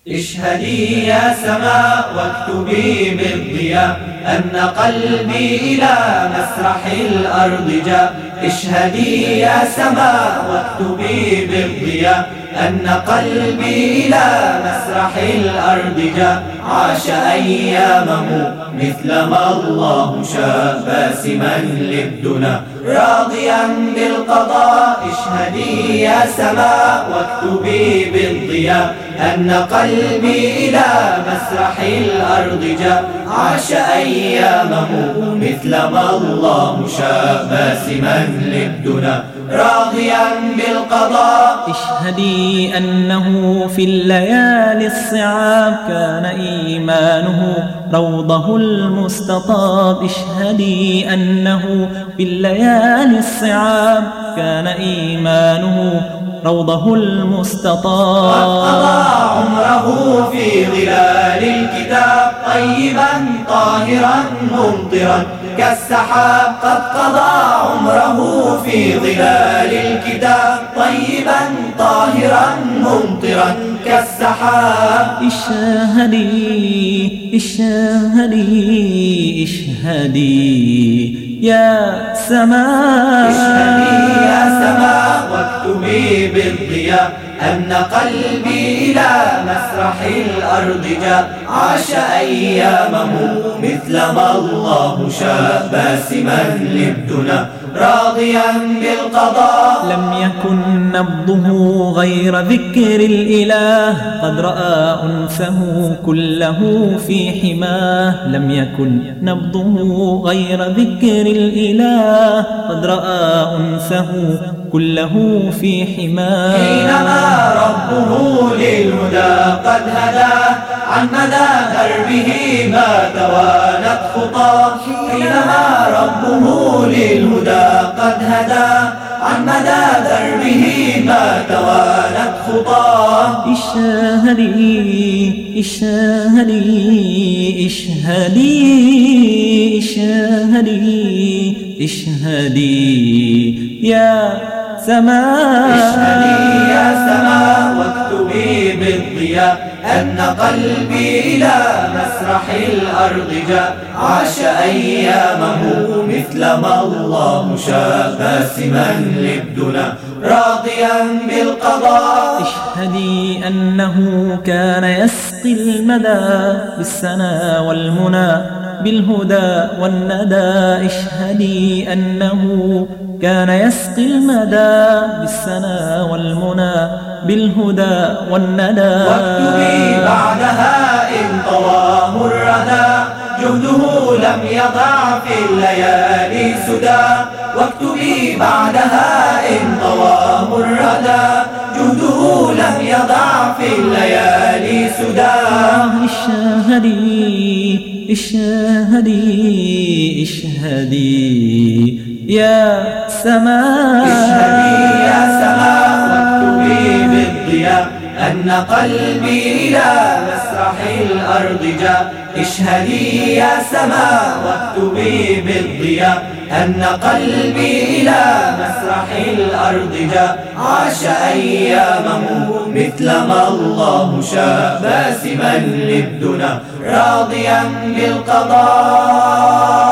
اشهدي يا سماء واكتبي بالضياء أن قلبي إلى مسرح الأرض جاء. اشهدي يا سماء واكتبي بالضياء أن قلبي إلى مسرح الأرض جاء. عاش أيامه مثلما الله شاء باسما للدنا راضيا بالقضاء. اشهدي يا سماء واكتبي بالضياء أن قلبي إلى مسرح الأرض جاء. عاش أيامه مثلما الله شاء باسما للدنا راضيا بالقضاء. اشهدي أنه في الليالي الصعاب كان إيمانه روضه المستطاب. اشهدي أنه في الليالي الصعاب كان إيمانه روضه المستطاب. قضى عمره في ظلال الكتاب طيبا طاهرا ممطرا كالسحاب. قد قضى عمره في ظلال الكتاب طيبا طاهرا ممطرا كالسحاب. اشهدي اشهدي اشهدي يا سماء. اشهدي يا سماء واكتبي بالضياء أن قلبي إلى مسرح الأرض جاء. عاش أيامه مثلما الله شاء باسما للدنا راضيا بالقضاء. لم يكن نبضه غير ذكر الإله قد رأى أنسه كله في حماه. لم يكن نبضه غير ذكر الإله قد رأى أنسه كله في حماه. حينما ربه للهدى قد هداه عن مدى دربه ما توانت خطاه. حينما ربه للهدى قد هداه عن مدى دربه ما توانت خطاه. اشهدي اشهدي اشهدي اشهدي اشهدي يا سماء. اشهدي يا سماء واكتبي بالضياء أن قلبي إلى مسرح الأرض جاء. عاش أيامه مثلما الله شاء باسما للدنا راضيا بالقضاء. اشهدي أنه كان يسقي المدى بالسنا والمنى بالهدى والندى. اشهدي أنه كان يسقي المدى بالسنا والمنى بالهدى والندى. واكتبي بعدها إن طواه الردى جهده لم يضع في الليالي سدى. واكتبي بعدها إن طواه الردى جهده لم يضع في الليالي سدى. اشهدي اشهدي اشهدي يا سماء. اشهدي يا سماء واكتبي بالضياء أن قلبي إلى مسرح الأرض جاء. اشهدي يا سماء واكتبي بالضياء أن قلبي إلى مسرح الأرض جاء. عاش أيامه مثلما الله شاء باسما للدنا راضيا بالقضاء.